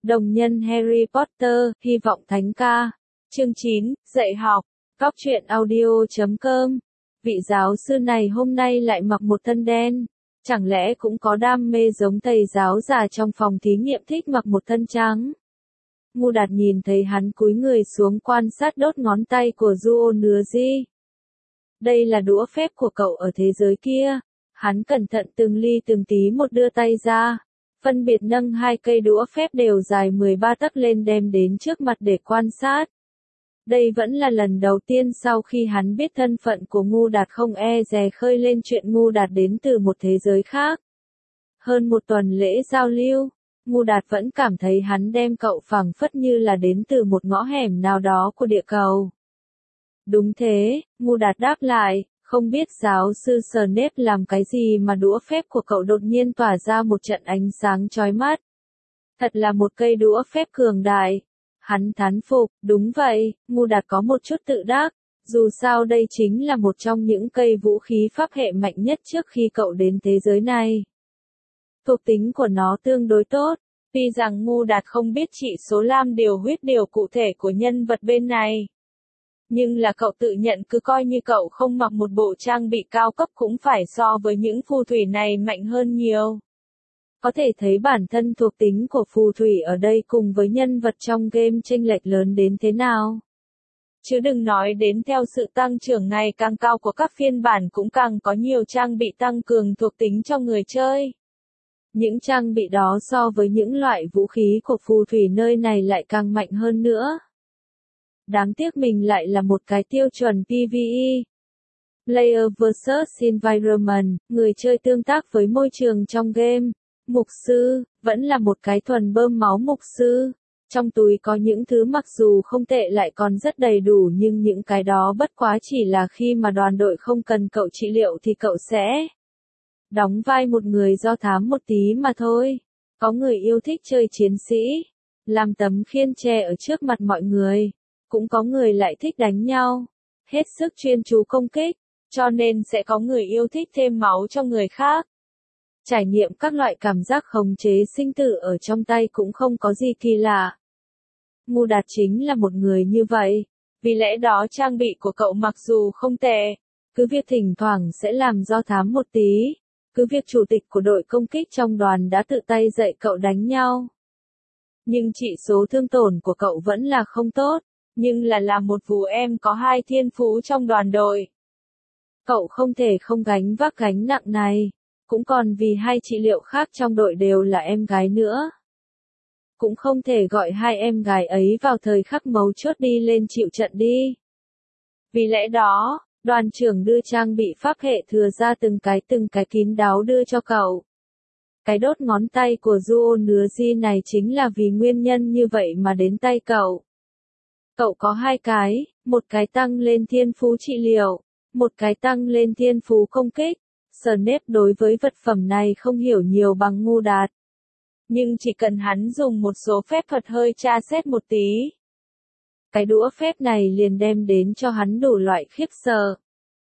Đồng nhân Harry Potter, hy vọng thánh ca. Chương 9, dạy học. Góc truyện audio.com. Vị giáo sư này hôm nay lại mặc một thân đen. Chẳng lẽ cũng có đam mê giống thầy giáo già trong phòng thí nghiệm thích mặc một thân trắng? Ngu Đạt nhìn thấy hắn cúi người xuống quan sát đốt ngón tay của Duo Nứa Di. Đây là đũa phép của cậu ở thế giới kia. Hắn cẩn thận từng ly từng tí một đưa tay ra. Phân biệt nâng hai cây đũa phép đều dài 13 tấc lên đem đến trước mặt để quan sát. Đây vẫn là lần đầu tiên sau khi hắn biết thân phận của Ngu Đạt không e dè khơi lên chuyện Ngu Đạt đến từ một thế giới khác. Hơn một tuần lễ giao lưu, Ngu Đạt vẫn cảm thấy hắn đem cậu phảng phất như là đến từ một ngõ hẻm nào đó của địa cầu. Đúng thế, Ngu Đạt đáp lại, không biết giáo sư Snape làm cái gì mà đũa phép của cậu đột nhiên tỏa ra một trận ánh sáng chói mắt. Thật là một cây đũa phép cường đại. Hắn thán phục, đúng vậy, Ngu Đạt có một chút tự đắc, dù sao đây chính là một trong những cây vũ khí pháp hệ mạnh nhất trước khi cậu đến thế giới này. Thuộc tính của nó tương đối tốt, tuy rằng Ngu Đạt không biết chỉ số lam điều huyết điều cụ thể của nhân vật bên này. Nhưng là cậu tự nhận cứ coi như cậu không mặc một bộ trang bị cao cấp cũng phải so với những phù thủy này mạnh hơn nhiều. Có thể thấy bản thân thuộc tính của phù thủy ở đây cùng với nhân vật trong game chênh lệch lớn đến thế nào. Chứ đừng nói đến theo sự tăng trưởng ngày càng cao của các phiên bản cũng càng có nhiều trang bị tăng cường thuộc tính cho người chơi. Những trang bị đó so với những loại vũ khí của phù thủy nơi này lại càng mạnh hơn nữa. Đáng tiếc mình lại là một cái tiêu chuẩn PvE. Player vs Environment, người chơi tương tác với môi trường trong game. Mục sư, vẫn là một cái thuần bơm máu mục sư. Trong túi có những thứ mặc dù không tệ lại còn rất đầy đủ nhưng những cái đó bất quá chỉ là khi mà đoàn đội không cần cậu trị liệu thì cậu sẽ đóng vai một người do thám một tí mà thôi. Có người yêu thích chơi chiến sĩ, làm tấm khiên tre ở trước mặt mọi người. Cũng có người lại thích đánh nhau, hết sức chuyên chú công kích, cho nên sẽ có người yêu thích thêm máu cho người khác. Trải nghiệm các loại cảm giác khống chế sinh tử ở trong tay cũng không có gì kỳ lạ. Ngu Đạt chính là một người như vậy, vì lẽ đó trang bị của cậu mặc dù không tệ, cứ việc thỉnh thoảng sẽ làm do thám một tí, cứ việc chủ tịch của đội công kích trong đoàn đã tự tay dạy cậu đánh nhau. Nhưng chỉ số thương tổn của cậu vẫn là không tốt. Nhưng là một vú em có hai thiên phú trong đoàn đội. Cậu không thể không gánh vác gánh nặng này, cũng còn vì hai trị liệu khác trong đội đều là em gái nữa. Cũng không thể gọi hai em gái ấy vào thời khắc mấu chốt đi lên chịu trận đi. Vì lẽ đó, đoàn trưởng đưa trang bị pháp hệ thừa ra từng cái kín đáo đưa cho cậu. Cái đốt ngón tay của Duo Nứa Di này chính là vì nguyên nhân như vậy mà đến tay cậu. Cậu có hai cái, một cái tăng lên thiên phú trị liệu, một cái tăng lên thiên phú công kích. Snape đối với vật phẩm này không hiểu nhiều bằng Ngu Đạt. Nhưng chỉ cần hắn dùng một số phép thuật hơi tra xét một tí. Cái đũa phép này liền đem đến cho hắn đủ loại khiếp sợ.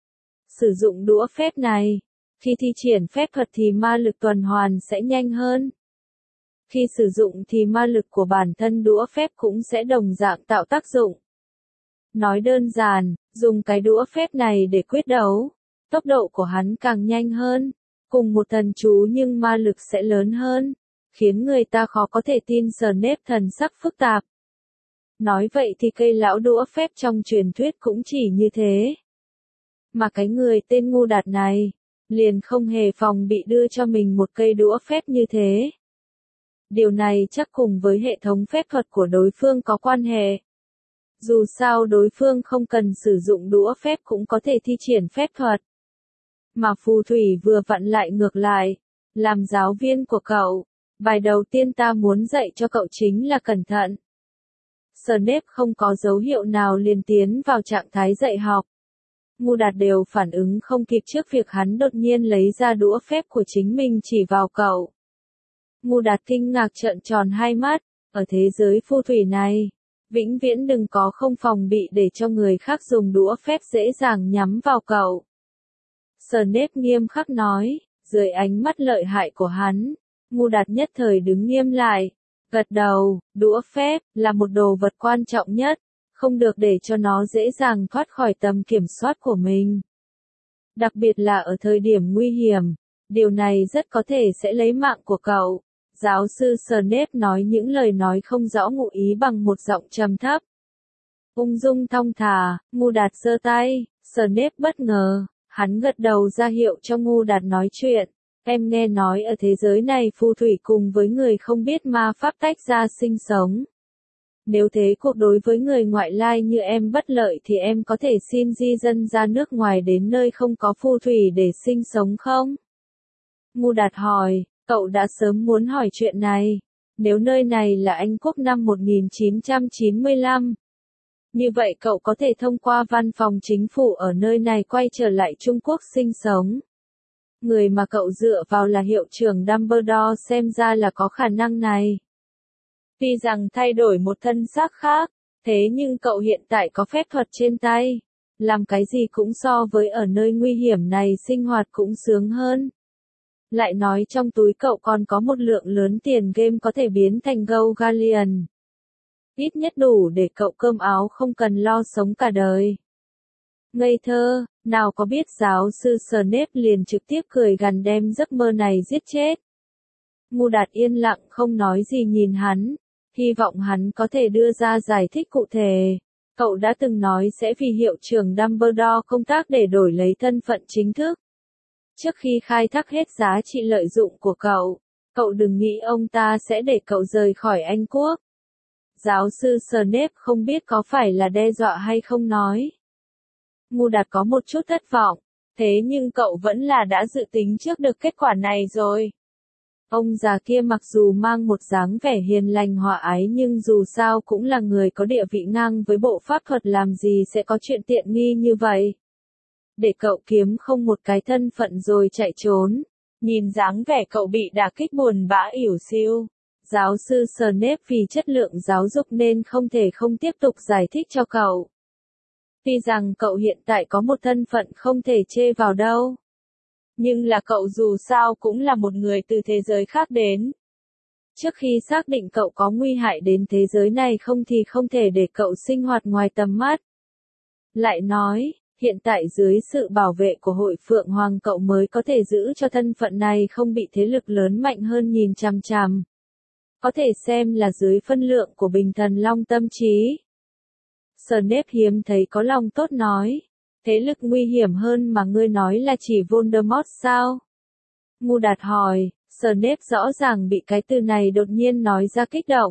Sử dụng đũa phép này, khi thi triển phép thuật thì ma lực tuần hoàn sẽ nhanh hơn. Khi sử dụng thì ma lực của bản thân đũa phép cũng sẽ đồng dạng tạo tác dụng. Nói đơn giản, dùng cái đũa phép này để quyết đấu, tốc độ của hắn càng nhanh hơn, cùng một thần chú nhưng ma lực sẽ lớn hơn, khiến người ta khó có thể tin Snape thần sắc phức tạp. Nói vậy thì cây lão đũa phép trong truyền thuyết cũng chỉ như thế. Mà cái người tên Ngu Đạt này, liền không hề phòng bị đưa cho mình một cây đũa phép như thế. Điều này chắc cùng với hệ thống phép thuật của đối phương có quan hệ. Dù sao đối phương không cần sử dụng đũa phép cũng có thể thi triển phép thuật. Mà phù thủy vừa vặn lại ngược lại, làm giáo viên của cậu, bài đầu tiên ta muốn dạy cho cậu chính là cẩn thận. Snape không có dấu hiệu nào liền tiến vào trạng thái dạy học. Ngu Đạt đều phản ứng không kịp trước việc hắn đột nhiên lấy ra đũa phép của chính mình chỉ vào cậu. Ngu Đạt kinh ngạc trợn tròn hai mắt, ở thế giới phù thủy này, vĩnh viễn đừng có không phòng bị để cho người khác dùng đũa phép dễ dàng nhắm vào cậu. Snape nghiêm khắc nói, dưới ánh mắt lợi hại của hắn, Ngu Đạt nhất thời đứng nghiêm lại, Gật đầu, đũa phép là một đồ vật quan trọng nhất, không được để cho nó dễ dàng thoát khỏi tầm kiểm soát của mình. Đặc biệt là ở thời điểm nguy hiểm, điều này rất có thể sẽ lấy mạng của cậu. Giáo sư Snape nói những lời nói không rõ ngụ ý bằng một giọng trầm thấp. Ung dung thong thả, Ngu Đạt giơ tay, Snape bất ngờ, hắn gật đầu ra hiệu cho Ngu Đạt nói chuyện. Em nghe nói ở thế giới này phù thủy cùng với người không biết ma pháp tách ra sinh sống. Nếu thế cuộc đối với người ngoại lai như em bất lợi thì em có thể xin di dân ra nước ngoài đến nơi không có phù thủy để sinh sống không? Ngu Đạt hỏi, cậu đã sớm muốn hỏi chuyện này. Nếu nơi này là Anh Quốc năm 1995, như vậy cậu có thể thông qua văn phòng chính phủ ở nơi này quay trở lại Trung Quốc sinh sống. Người mà cậu dựa vào là hiệu trưởng Dumbledore, xem ra là có khả năng này. Tuy rằng thay đổi một thân xác khác, thế nhưng cậu hiện tại có phép thuật trên tay. Làm cái gì cũng so với ở nơi nguy hiểm này sinh hoạt cũng sướng hơn. Lại nói trong túi cậu còn có một lượng lớn tiền game có thể biến thành Gold Galleon. Ít nhất đủ để cậu cơm áo không cần lo sống cả đời. Ngây thơ, nào có biết giáo sư Snape liền trực tiếp cười gằn đem giấc mơ này giết chết. Ngu Đạt yên lặng không nói gì nhìn hắn, hy vọng hắn có thể đưa ra giải thích cụ thể. Cậu đã từng nói sẽ vì hiệu trưởng Dumbledore công tác để đổi lấy thân phận chính thức. Trước khi khai thác hết giá trị lợi dụng của cậu, cậu đừng nghĩ ông ta sẽ để cậu rời khỏi Anh Quốc. Giáo sư Snape không biết có phải là đe dọa hay không nói. Ngu Đạt có một chút thất vọng, thế nhưng cậu vẫn là đã dự tính trước được kết quả này rồi. Ông già kia mặc dù mang một dáng vẻ hiền lành hòa ái nhưng dù sao cũng là người có địa vị ngang với bộ pháp thuật, làm gì sẽ có chuyện tiện nghi như vậy. Để cậu kiếm không một cái thân phận rồi chạy trốn. Nhìn dáng vẻ cậu bị đả kích buồn bã ỉu xìu. Giáo sư Snape vì chất lượng giáo dục nên không thể không tiếp tục giải thích cho cậu. Tuy rằng cậu hiện tại có một thân phận không thể chê vào đâu. Nhưng là cậu dù sao cũng là một người từ thế giới khác đến. Trước khi xác định cậu có nguy hại đến thế giới này không thì không thể để cậu sinh hoạt ngoài tầm mắt. Lại nói, hiện tại dưới sự bảo vệ của Hội Phượng Hoàng cậu mới có thể giữ cho thân phận này không bị thế lực lớn mạnh hơn nhìn chằm chằm. Có thể xem là dưới phân lượng của Bình Thần Long tâm trí. Snape hiếm thấy có lòng tốt nói. Thế lực nguy hiểm hơn mà ngươi nói là chỉ Voldemort sao? Ngu Đạt hỏi, Snape rõ ràng bị cái từ này đột nhiên nói ra kích động.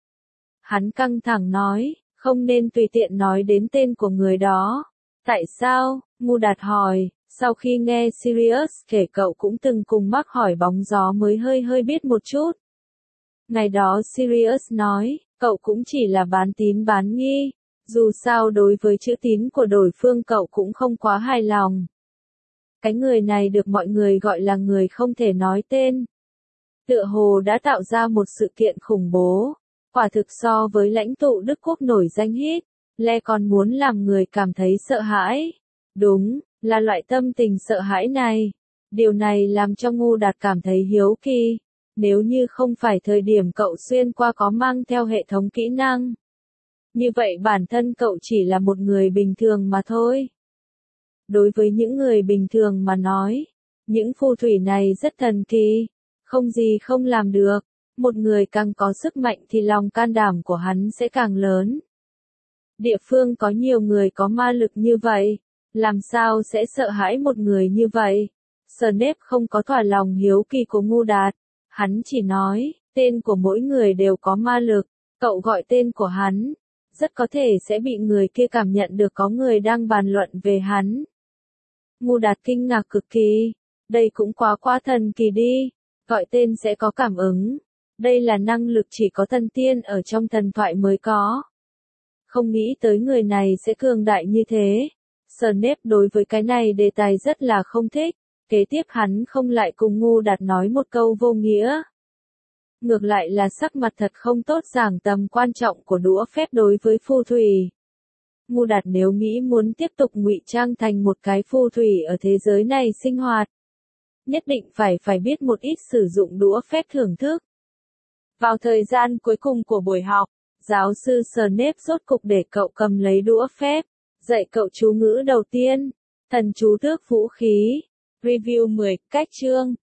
Hắn căng thẳng nói, không nên tùy tiện nói đến tên của người đó. Tại sao? Ngu Đạt hỏi, sau khi nghe Sirius kể cậu cũng từng cùng mắc hỏi bóng gió mới hơi biết một chút. Ngày đó Sirius nói, cậu cũng chỉ là bán tín bán nghi. Dù sao đối với chữ tín của đối phương cậu cũng không quá hài lòng. Cái người này được mọi người gọi là người không thể nói tên. Tựa hồ đã tạo ra một sự kiện khủng bố. Quả thực so với lãnh tụ Đức Quốc nổi danh Hitler còn muốn làm người cảm thấy sợ hãi. Đúng, là loại tâm tình sợ hãi này. Điều này làm cho Ngu Đạt cảm thấy hiếu kỳ. Nếu như không phải thời điểm cậu xuyên qua có mang theo hệ thống kỹ năng. Như vậy bản thân cậu chỉ là một người bình thường mà thôi. Đối với những người bình thường mà nói, những phù thủy này rất thần kỳ, không gì không làm được. Một người càng có sức mạnh thì lòng can đảm của hắn sẽ càng lớn. Địa phương có nhiều người có ma lực như vậy, làm sao sẽ sợ hãi một người như vậy? Snape không có thỏa lòng hiếu kỳ của Ngu Đạt, hắn chỉ nói, tên của mỗi người đều có ma lực, cậu gọi tên của hắn. Rất có thể sẽ bị người kia cảm nhận được có người đang bàn luận về hắn. Ngu Đạt kinh ngạc cực kỳ. Đây cũng quá thần kỳ đi. Gọi tên sẽ có cảm ứng. Đây là năng lực chỉ có thần tiên ở trong thần thoại mới có. Không nghĩ tới người này sẽ cường đại như thế. Snape đối với cái này đề tài rất là không thích. Kế tiếp hắn không lại cùng Ngu Đạt nói một câu vô nghĩa. Ngược lại là sắc mặt thật không tốt giảng tầm quan trọng của đũa phép đối với phù thủy. Ngu Đạt nếu nghĩ muốn tiếp tục ngụy trang thành một cái phù thủy ở thế giới này sinh hoạt, nhất định phải biết một ít sử dụng đũa phép thưởng thức. Vào thời gian cuối cùng của buổi học, giáo sư Snape rốt cục để cậu cầm lấy đũa phép, dạy cậu chú ngữ đầu tiên. Thần chú tước vũ khí. Review 10, cách chương.